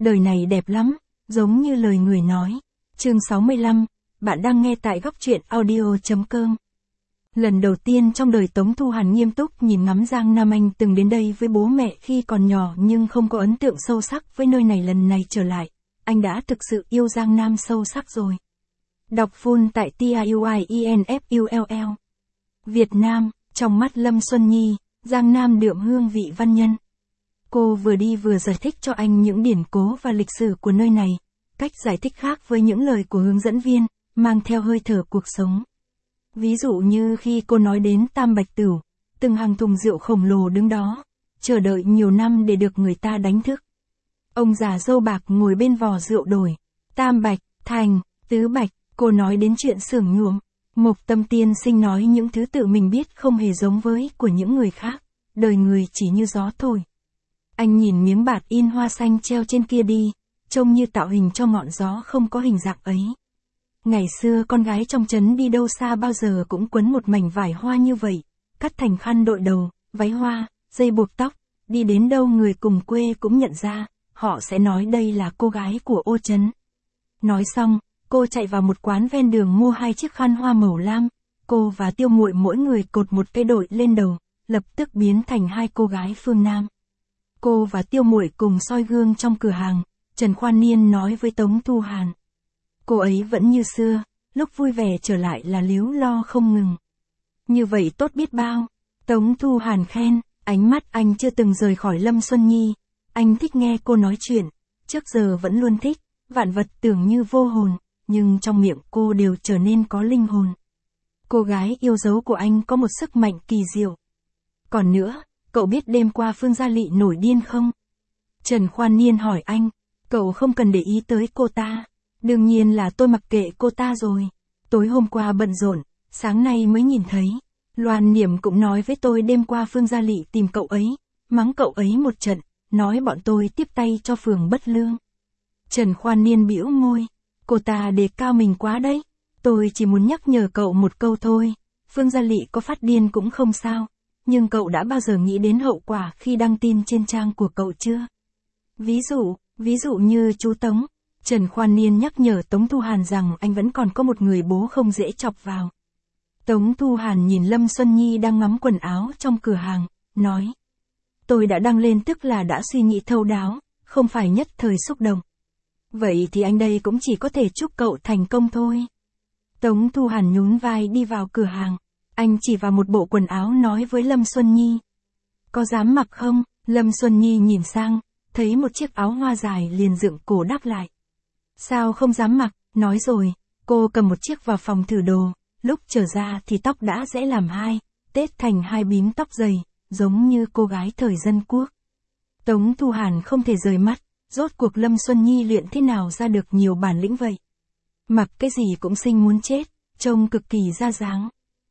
đời này đẹp lắm, giống như lời người nói. Chương 65, bạn đang nghe tại góc truyện audio.com. Lần đầu tiên trong đời Tống Thu Hàn nghiêm túc nhìn ngắm Giang Nam. Anh từng đến đây với bố mẹ khi còn nhỏ nhưng không có ấn tượng sâu sắc với nơi này. Lần này trở lại, anh đã thực sự yêu Giang Nam sâu sắc rồi. Đọc full tại TIUIENFULL. Việt Nam, trong mắt Lâm Xuân Nhi, Giang Nam đượm hương vị văn nhân. Cô vừa đi vừa giải thích cho anh những điển cố và lịch sử của nơi này, cách giải thích khác với những lời của hướng dẫn viên, mang theo hơi thở cuộc sống. Ví dụ như khi cô nói đến Tam Bạch Tửu, từng hàng thùng rượu khổng lồ đứng đó, chờ đợi nhiều năm để được người ta đánh thức. Ông già râu bạc ngồi bên vò rượu đổi, Tam Bạch, Thành, Tứ Bạch, cô nói đến chuyện xưởng nhuộm. Mộc Tâm Tiên Sinh nói những thứ tự mình biết không hề giống với của những người khác, đời người chỉ như gió thôi. Anh nhìn miếng bạt in hoa xanh treo trên kia đi, trông như tạo hình cho ngọn gió không có hình dạng ấy. Ngày xưa con gái trong trấn đi đâu xa bao giờ cũng quấn một mảnh vải hoa như vậy, cắt thành khăn đội đầu, váy hoa, dây buộc tóc, đi đến đâu người cùng quê cũng nhận ra, họ sẽ nói đây là cô gái của ô trấn. Nói xong, cô chạy vào một quán ven đường mua 2 chiếc khăn hoa màu lam, cô và Tiêu Muội mỗi người cột một cây đội lên đầu, lập tức biến thành 2 cô gái phương Nam. Cô và Tiêu Muội cùng soi gương trong cửa hàng, Trần Khoan Niên nói với Tống Thu Hàn. Cô ấy vẫn như xưa, lúc vui vẻ trở lại là líu lo không ngừng. Như vậy tốt biết bao. Tống Thu Hàn khen, ánh mắt anh chưa từng rời khỏi Lâm Xuân Nhi. Anh thích nghe cô nói chuyện, trước giờ vẫn luôn thích, vạn vật tưởng như vô hồn, nhưng trong miệng cô đều trở nên có linh hồn. Cô gái yêu dấu của anh có một sức mạnh kỳ diệu. Còn nữa, cậu biết đêm qua Phương Gia Lị nổi điên không? Trần Khoan Niên hỏi anh, cậu không cần để ý tới cô ta. Đương nhiên là tôi mặc kệ cô ta rồi. Tối hôm qua bận rộn, sáng nay mới nhìn thấy. Loan Niệm cũng nói với tôi đêm qua Phương Gia Lị tìm cậu ấy, mắng cậu ấy một trận, nói bọn tôi tiếp tay cho phường bất lương. Trần Khoan Niên bĩu môi, cô ta đề cao mình quá đấy. Tôi chỉ muốn nhắc nhở cậu một câu thôi, Phương Gia Lị có phát điên cũng không sao, nhưng cậu đã bao giờ nghĩ đến hậu quả khi đăng tin trên trang của cậu chưa? Ví dụ như chú Tống. Trần Khoan Niên nhắc nhở Tống Thu Hàn rằng anh vẫn còn có một người bố không dễ chọc vào. Tống Thu Hàn nhìn Lâm Xuân Nhi đang ngắm quần áo trong cửa hàng, nói. Tôi đã đăng lên tức là đã suy nghĩ thấu đáo, không phải nhất thời xúc động. Vậy thì anh đây cũng chỉ có thể chúc cậu thành công thôi. Tống Thu Hàn nhún vai đi vào cửa hàng, anh chỉ vào một bộ quần áo nói với Lâm Xuân Nhi. Có dám mặc không? Lâm Xuân Nhi nhìn sang, thấy một chiếc áo hoa dài liền dựng cổ đáp lại. Sao không dám mặc, nói rồi, cô cầm một chiếc vào phòng thử đồ, lúc trở ra thì tóc đã rẽ làm 2, tết thành 2 bím tóc dày, giống như cô gái thời dân quốc. Tống Thu Hàn không thể rời mắt, rốt cuộc Lâm Xuân Nhi luyện thế nào ra được nhiều bản lĩnh vậy. Mặc cái gì cũng xinh muốn chết, trông cực kỳ ra dáng.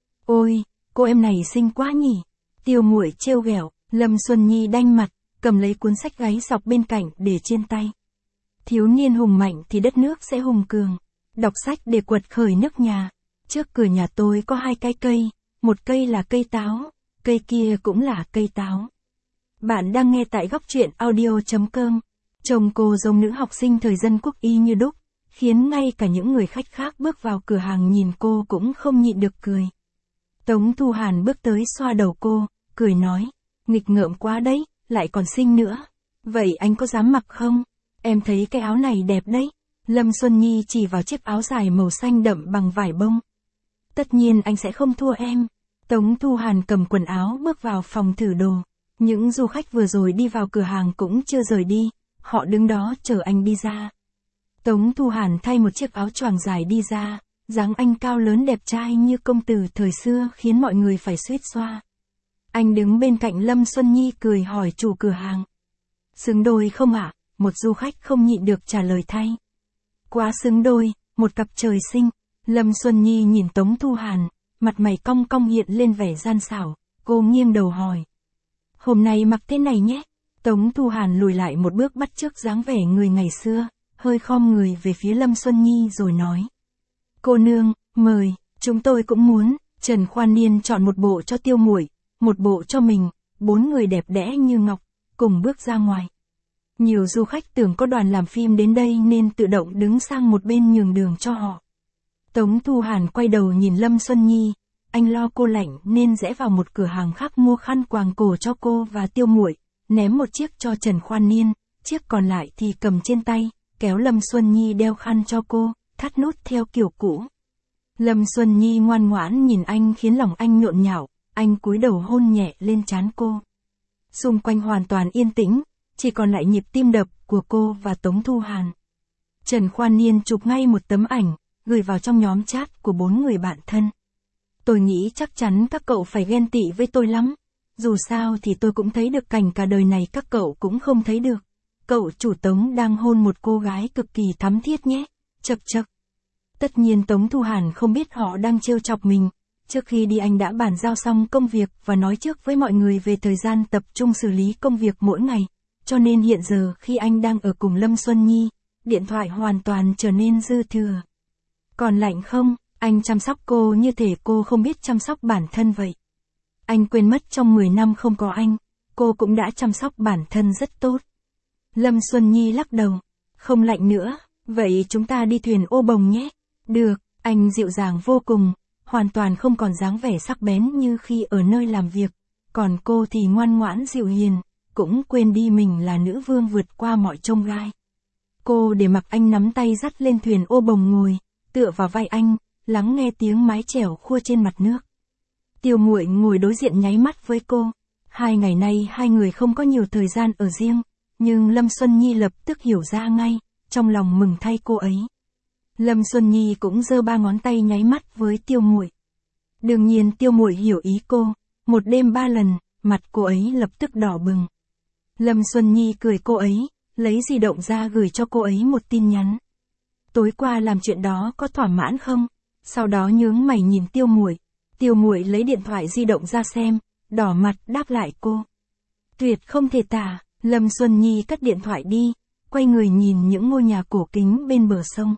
Ôi, cô em này xinh quá nhỉ. Tiêu Muội trêu ghẹo, Lâm Xuân Nhi đanh mặt, cầm lấy cuốn sách gáy dọc bên cạnh để trên tay. Thiếu niên hùng mạnh thì đất nước sẽ hùng cường. Đọc sách để quật khởi nước nhà. Trước cửa nhà tôi có 2 cái cây, một cây là cây táo, cây kia cũng là cây táo. Bạn đang nghe tại góc truyện audio.com. Trông cô giống nữ học sinh thời dân quốc y như đúc, khiến ngay cả những người khách khác bước vào cửa hàng nhìn cô cũng không nhịn được cười. Tống Thu Hàn bước tới xoa đầu cô, cười nói, nghịch ngợm quá đấy, lại còn xinh nữa. Vậy anh có dám mặc không? Em thấy cái áo này đẹp đấy. Lâm Xuân Nhi chỉ vào chiếc áo dài màu xanh đậm bằng vải bông. Tất nhiên anh sẽ không thua em. Tống Thu Hàn cầm quần áo bước vào phòng thử đồ. Những du khách vừa rồi đi vào cửa hàng cũng chưa rời đi, họ đứng đó chờ anh đi ra. Tống Thu Hàn thay một chiếc áo choàng dài đi ra, dáng anh cao lớn đẹp trai như công tử thời xưa khiến mọi người phải suýt xoa. Anh đứng bên cạnh Lâm Xuân Nhi cười hỏi chủ cửa hàng. Xứng đôi không ạ? Một du khách không nhịn được trả lời thay. Quá xứng đôi, một cặp trời sinh. Lâm Xuân Nhi nhìn Tống Thu Hàn, mặt mày cong cong hiện lên vẻ gian xảo, cô nghiêng đầu hỏi. Hôm nay mặc thế này nhé. Tống Thu Hàn lùi lại một bước bắt chước dáng vẻ người ngày xưa, hơi khom người về phía Lâm Xuân Nhi rồi nói. Cô nương, mời, chúng tôi cũng muốn. Trần Khoan Niên chọn một bộ cho Tiêu Muội, một bộ cho mình, 4 người đẹp đẽ như ngọc, cùng bước ra ngoài. Nhiều du khách tưởng có đoàn làm phim đến đây nên tự động đứng sang một bên nhường đường cho họ. Tống Thu Hàn quay đầu nhìn Lâm Xuân Nhi, anh lo cô lạnh nên rẽ vào một cửa hàng khác mua khăn quàng cổ cho cô và Tiêu Muội, ném một chiếc cho Trần Khoan Niên, chiếc còn lại thì cầm trên tay, kéo Lâm Xuân Nhi đeo khăn cho cô, thắt nút theo kiểu cũ. Lâm Xuân Nhi ngoan ngoãn nhìn anh khiến lòng anh nhộn nhạo, anh cúi đầu hôn nhẹ lên trán cô. Xung quanh hoàn toàn yên tĩnh, chỉ còn lại nhịp tim đập của cô và Tống Thu Hàn. Trần Khoan Niên chụp ngay một tấm ảnh, gửi vào trong nhóm chat của 4 người bạn thân. Tôi nghĩ chắc chắn các cậu phải ghen tị với tôi lắm. Dù sao thì tôi cũng thấy được cảnh cả đời này các cậu cũng không thấy được. Cậu chủ Tống đang hôn một cô gái cực kỳ thắm thiết nhé. Chậc chậc. Tất nhiên Tống Thu Hàn không biết họ đang trêu chọc mình. Trước khi đi anh đã bàn giao xong công việc và nói trước với mọi người về thời gian tập trung xử lý công việc mỗi ngày. Cho nên hiện giờ khi anh đang ở cùng Lâm Xuân Nhi, điện thoại hoàn toàn trở nên dư thừa. Còn lạnh không, anh chăm sóc cô như thể cô không biết chăm sóc bản thân vậy. Anh quên mất trong 10 năm không có anh, cô cũng đã chăm sóc bản thân rất tốt. Lâm Xuân Nhi lắc đầu, không lạnh nữa, vậy chúng ta đi thuyền ô bồng nhé. Được, anh dịu dàng vô cùng, hoàn toàn không còn dáng vẻ sắc bén như khi ở nơi làm việc, còn cô thì ngoan ngoãn dịu hiền, cũng quên đi mình là nữ vương vượt qua mọi chông gai. Cô để mặc anh nắm tay dắt lên thuyền ô bồng ngồi, tựa vào vai anh, lắng nghe tiếng mái chèo khua trên mặt nước. Tiêu Muội ngồi đối diện nháy mắt với cô. 2 ngày nay hai người không có nhiều thời gian ở riêng, nhưng Lâm Xuân Nhi lập tức hiểu ra ngay, trong lòng mừng thay cô ấy. Lâm Xuân Nhi cũng giơ 3 ngón tay nháy mắt với Tiêu Muội. Đương nhiên Tiêu Muội hiểu ý cô, một đêm 3 lần, mặt cô ấy lập tức đỏ bừng. Lâm Xuân Nhi cười cô ấy, lấy di động ra gửi cho cô ấy một tin nhắn. Tối qua làm chuyện đó có thỏa mãn không? Sau đó nhướng mày nhìn Tiêu Muội. Tiêu Muội lấy điện thoại di động ra xem, đỏ mặt đáp lại cô. Tuyệt không thể tả. Lâm Xuân Nhi cất điện thoại đi, quay người nhìn những ngôi nhà cổ kính bên bờ sông.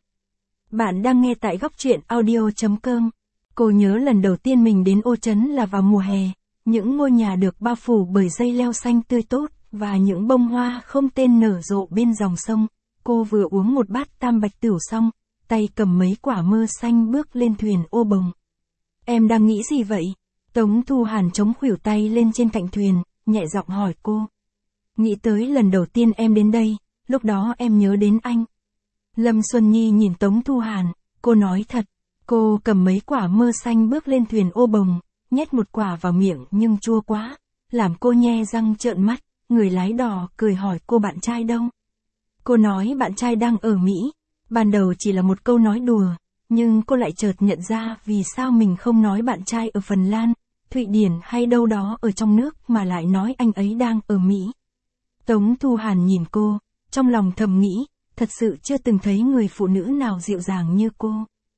Bạn đang nghe tại góc truyện audio.com. Cô nhớ lần đầu tiên mình đến Ô Trấn là vào mùa hè, những ngôi nhà được bao phủ bởi dây leo xanh tươi tốt, và những bông hoa không tên nở rộ bên dòng sông. Cô vừa uống một bát tam bạch tửu xong, tay cầm mấy quả mơ xanh bước lên thuyền ô bồng. Em đang nghĩ gì vậy? Tống Thu Hàn chống khuỷu tay lên trên cạnh thuyền, nhẹ giọng hỏi cô. Nghĩ tới lần đầu tiên em đến đây, lúc đó em nhớ đến anh. Lâm Xuân Nhi nhìn Tống Thu Hàn, cô nói thật. Cô cầm mấy quả mơ xanh bước lên thuyền ô bồng, nhét một quả vào miệng nhưng chua quá, làm cô nhe răng trợn mắt. Người lái đò cười hỏi cô bạn trai đâu. Cô nói bạn trai đang ở Mỹ. Ban đầu chỉ là một câu nói đùa, nhưng cô lại chợt nhận ra vì sao mình không nói bạn trai ở Phần Lan, Thụy Điển hay đâu đó ở trong nước mà lại nói anh ấy đang ở Mỹ. Tống Thu Hàn nhìn cô, trong lòng thầm nghĩ, thật sự chưa từng thấy người phụ nữ nào dịu dàng như cô.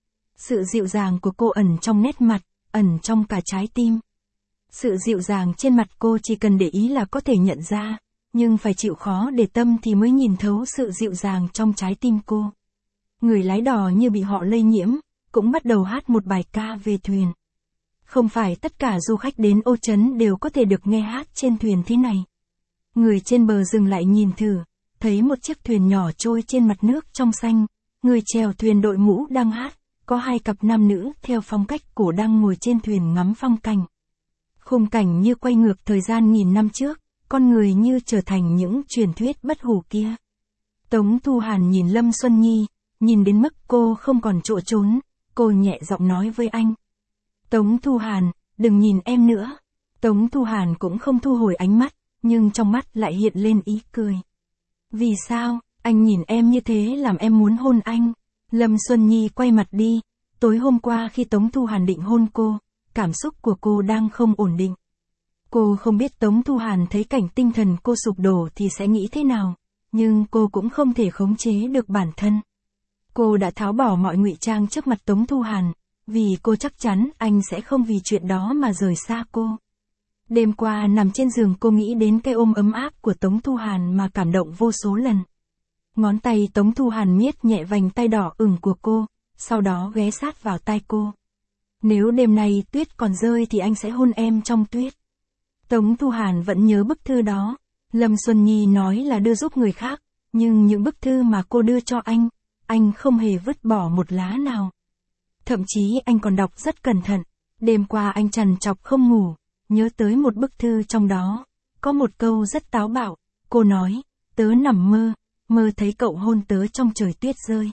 Sự dịu dàng của cô ẩn trong nét mặt, ẩn trong cả trái tim. Sự dịu dàng trên mặt cô chỉ cần để ý là có thể nhận ra, nhưng phải chịu khó để tâm thì mới nhìn thấu sự dịu dàng trong trái tim cô. Người lái đò như bị họ lây nhiễm, cũng bắt đầu hát một bài ca về thuyền. Không phải tất cả du khách đến Ô Trấn đều có thể được nghe hát trên thuyền thế này. Người trên bờ dừng lại nhìn thử, thấy một chiếc thuyền nhỏ trôi trên mặt nước trong xanh, người chèo thuyền đội mũ đang hát, có 2 cặp nam nữ theo phong cách cổ đang ngồi trên thuyền ngắm phong cảnh. Khung cảnh như quay ngược thời gian nghìn năm trước, con người như trở thành những truyền thuyết bất hủ kia. Tống Thu Hàn nhìn Lâm Xuân Nhi, nhìn đến mức cô không còn chỗ trốn, cô nhẹ giọng nói với anh. Tống Thu Hàn, đừng nhìn em nữa. Tống Thu Hàn cũng không thu hồi ánh mắt, nhưng trong mắt lại hiện lên ý cười. Vì sao, anh nhìn em như thế làm em muốn hôn anh? Lâm Xuân Nhi quay mặt đi, tối hôm qua khi Tống Thu Hàn định hôn cô, cảm xúc của cô đang không ổn định. Cô không biết Tống Thu Hàn thấy cảnh tinh thần cô sụp đổ thì sẽ nghĩ thế nào, nhưng cô cũng không thể khống chế được bản thân. Cô đã tháo bỏ mọi ngụy trang trước mặt Tống Thu Hàn, vì cô chắc chắn anh sẽ không vì chuyện đó mà rời xa cô. Đêm qua nằm trên giường cô nghĩ đến cái ôm ấm áp của Tống Thu Hàn mà cảm động vô số lần. Ngón tay Tống Thu Hàn miết nhẹ vành tay đỏ ửng của cô, sau đó ghé sát vào tai cô. Nếu đêm nay tuyết còn rơi thì anh sẽ hôn em trong tuyết. Tống Thu Hàn vẫn nhớ bức thư đó. Lâm Xuân Nhi nói là đưa giúp người khác, nhưng những bức thư mà cô đưa cho anh không hề vứt bỏ một lá nào. Thậm chí anh còn đọc rất cẩn thận, đêm qua anh trằn trọc không ngủ, nhớ tới một bức thư trong đó, có một câu rất táo bạo, cô nói, tớ nằm mơ thấy cậu hôn tớ trong trời tuyết rơi.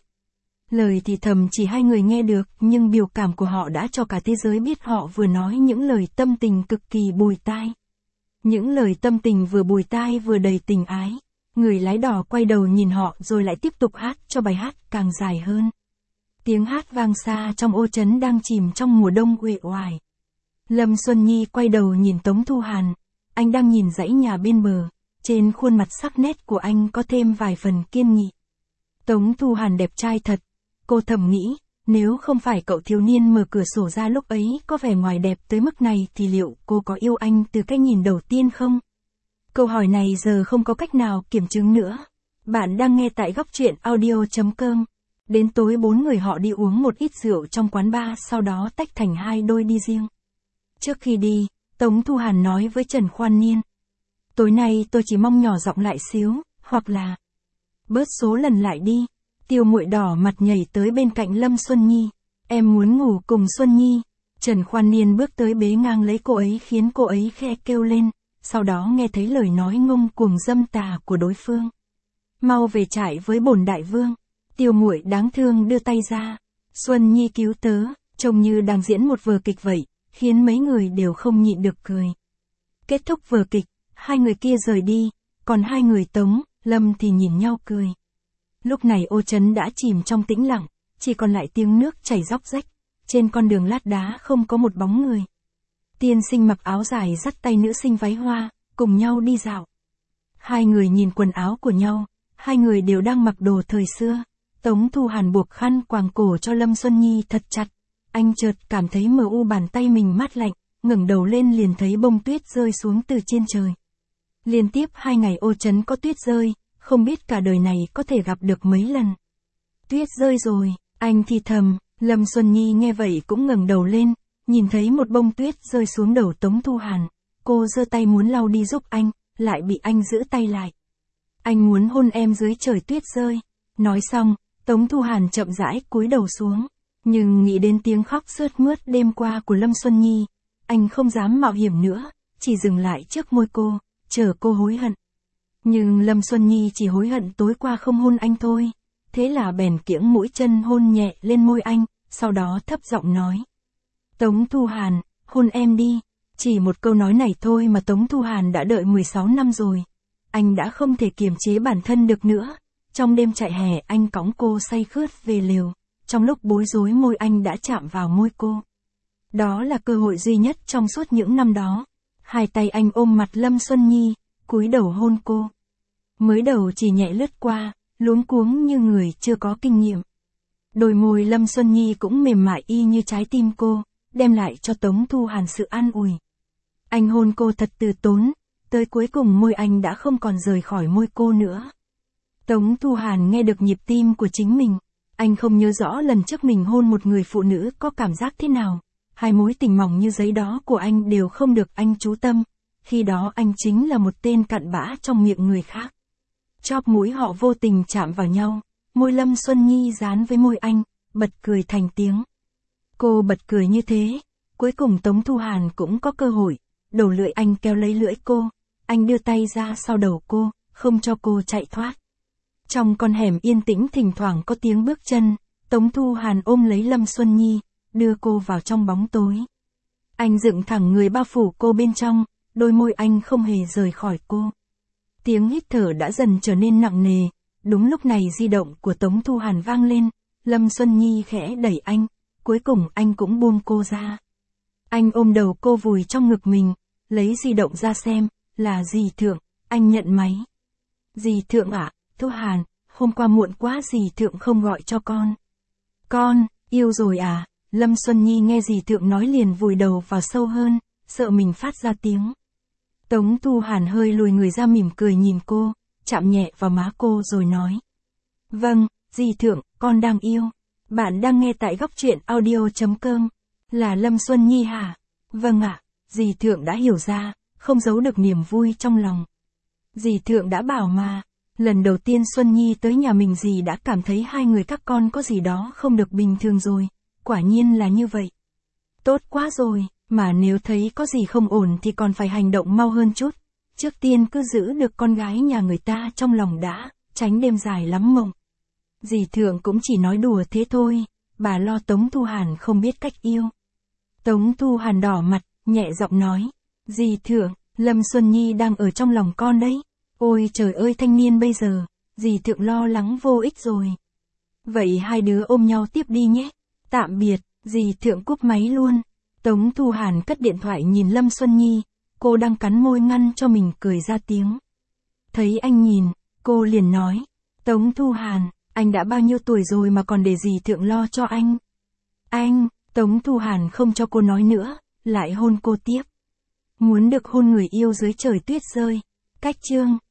Lời thì thầm chỉ hai người nghe được, nhưng biểu cảm của họ đã cho cả thế giới biết họ vừa nói những lời tâm tình cực kỳ bùi tai. Những lời tâm tình vừa bùi tai vừa đầy tình ái. Người lái đò quay đầu nhìn họ rồi lại tiếp tục hát cho bài hát càng dài hơn. Tiếng hát vang xa trong ô trấn đang chìm trong mùa đông uể oải. Lâm Xuân Nhi quay đầu nhìn Tống Thu Hàn. Anh đang nhìn dãy nhà bên bờ. Trên khuôn mặt sắc nét của anh có thêm vài phần kiên nghị. Tống Thu Hàn đẹp trai thật. Cô thầm nghĩ, nếu không phải cậu thiếu niên mở cửa sổ ra lúc ấy có vẻ ngoài đẹp tới mức này thì liệu cô có yêu anh từ cái nhìn đầu tiên không? Câu hỏi này giờ không có cách nào kiểm chứng nữa. Bạn đang nghe tại Góc Truyện Audio.com. Đến tối 4 người họ đi uống một ít rượu trong quán bar, sau đó tách thành hai đôi đi riêng. Trước khi đi, Tống Thu Hàn nói với Trần Khoan Niên. Tối nay tôi chỉ mong nhỏ giọng lại xíu, hoặc là bớt số lần lại đi. Tiêu Muội đỏ mặt nhảy tới bên cạnh Lâm Xuân Nhi. Em muốn ngủ cùng Xuân Nhi. Trần Khoan Niên bước tới bế ngang lấy cô ấy khiến cô ấy khe kêu lên. Sau đó nghe thấy lời nói ngông cuồng dâm tà của đối phương. Mau về trại với bổn đại vương. Tiêu Muội đáng thương đưa tay ra. Xuân Nhi cứu tớ, trông như đang diễn một vở kịch vậy, khiến mấy người đều không nhịn được cười. Kết thúc vở kịch, hai người kia rời đi, còn hai người Tống, Lâm thì nhìn nhau cười. Lúc này ô trấn đã chìm trong tĩnh lặng, chỉ còn lại tiếng nước chảy róc rách, trên con đường lát đá không có một bóng người. Tiên sinh mặc áo dài dắt tay nữ sinh váy hoa, cùng nhau đi dạo. Hai người nhìn quần áo của nhau, hai người đều đang mặc đồ thời xưa. Tống Thu Hàn buộc khăn quàng cổ cho Lâm Xuân Nhi thật chặt. Anh chợt cảm thấy mờ u bàn tay mình mát lạnh, ngẩng đầu lên liền thấy bông tuyết rơi xuống từ trên trời. Liên tiếp 2 ngày ô trấn có tuyết rơi, không biết cả đời này có thể gặp được mấy lần. Tuyết rơi rồi, anh thì thầm. Lâm Xuân Nhi nghe vậy cũng ngẩng đầu lên, nhìn thấy một bông tuyết rơi xuống đầu Tống Thu Hàn. Cô giơ tay muốn lau đi giúp anh, lại bị anh giữ tay lại. Anh muốn hôn em dưới trời tuyết rơi. Nói xong, Tống Thu Hàn chậm rãi cúi đầu xuống. Nhưng nghĩ đến tiếng khóc sướt mướt đêm qua của Lâm Xuân Nhi, anh không dám mạo hiểm nữa, chỉ dừng lại trước môi cô, chờ cô hối hận. Nhưng Lâm Xuân Nhi chỉ hối hận tối qua không hôn anh thôi. Thế là bèn kiễng mũi chân hôn nhẹ lên môi anh, sau đó thấp giọng nói. Tống Thu Hàn, hôn em đi. Chỉ một câu nói này thôi mà Tống Thu Hàn đã đợi 16 năm rồi. Anh đã không thể kiềm chế bản thân được nữa. Trong đêm trại hè anh cõng cô say khướt về lều. Trong lúc bối rối môi anh đã chạm vào môi cô. Đó là cơ hội duy nhất trong suốt những năm đó. Hai tay anh ôm mặt Lâm Xuân Nhi, cúi đầu hôn cô. Mới đầu chỉ nhẹ lướt qua, luống cuống như người chưa có kinh nghiệm. Đôi môi Lâm Xuân Nhi cũng mềm mại y như trái tim cô, đem lại cho Tống Thu Hàn sự an ủi. Anh hôn cô thật từ tốn, tới cuối cùng môi anh đã không còn rời khỏi môi cô nữa. Tống Thu Hàn nghe được nhịp tim của chính mình. Anh không nhớ rõ lần trước mình hôn một người phụ nữ có cảm giác thế nào. Hai mối tình mỏng như giấy đó của anh đều không được anh chú tâm. Khi đó anh chính là một tên cặn bã trong miệng người khác. Chóp mũi họ vô tình chạm vào nhau. Môi Lâm Xuân Nhi dán với môi anh, bật cười thành tiếng. Cô bật cười như thế. Cuối cùng Tống Thu Hàn cũng có cơ hội. Đầu lưỡi anh kéo lấy lưỡi cô. Anh đưa tay ra sau đầu cô, không cho cô chạy thoát. Trong con hẻm yên tĩnh thỉnh thoảng có tiếng bước chân. Tống Thu Hàn ôm lấy Lâm Xuân Nhi, đưa cô vào trong bóng tối. Anh dựng thẳng người bao phủ cô bên trong, đôi môi anh không hề rời khỏi cô. Tiếng hít thở đã dần trở nên nặng nề. Đúng lúc này di động của Tống Thu Hàn vang lên. Lâm Xuân Nhi khẽ đẩy anh, cuối cùng anh cũng buông cô ra. Anh ôm đầu cô vùi trong ngực mình, lấy di động ra xem, là dì Thượng. Anh nhận máy. Dì Thượng ạ, Thu Hàn, hôm qua muộn quá dì Thượng không gọi cho con. Con, yêu rồi à? Lâm Xuân Nhi nghe dì Thượng nói liền vùi đầu vào sâu hơn, sợ mình phát ra tiếng. Tống Thu Hàn hơi lùi người ra mỉm cười nhìn cô, chạm nhẹ vào má cô rồi nói. Vâng, dì Thượng, con đang yêu. Bạn đang nghe tại Góc Truyện Audio.com. Là Lâm Xuân Nhi hả? Vâng ạ, dì Thượng đã hiểu ra, không giấu được niềm vui trong lòng. Dì Thượng đã bảo mà. Lần đầu tiên Xuân Nhi tới nhà mình dì đã cảm thấy hai người các con có gì đó không được bình thường rồi. Quả nhiên là như vậy. Tốt quá rồi, mà nếu thấy có gì không ổn thì còn phải hành động mau hơn chút. Trước tiên cứ giữ được con gái nhà người ta trong lòng đã, tránh đêm dài lắm mộng. Dì Thượng cũng chỉ nói đùa thế thôi, bà lo Tống Thu Hàn không biết cách yêu. Tống Thu Hàn đỏ mặt, nhẹ giọng nói. Dì Thượng, Lâm Xuân Nhi đang ở trong lòng con đấy. Ôi trời ơi thanh niên bây giờ, dì Thượng lo lắng vô ích rồi. Vậy hai đứa ôm nhau tiếp đi nhé. Tạm biệt, dì Thượng cúp máy luôn. Tống Thu Hàn cất điện thoại nhìn Lâm Xuân Nhi, cô đang cắn môi ngăn cho mình cười ra tiếng. Thấy anh nhìn, cô liền nói. Tống Thu Hàn, anh đã bao nhiêu tuổi rồi mà còn để dì Thượng lo cho anh. Anh, Tống Thu Hàn không cho cô nói nữa, lại hôn cô tiếp. Muốn được hôn người yêu dưới trời tuyết rơi. Cách chương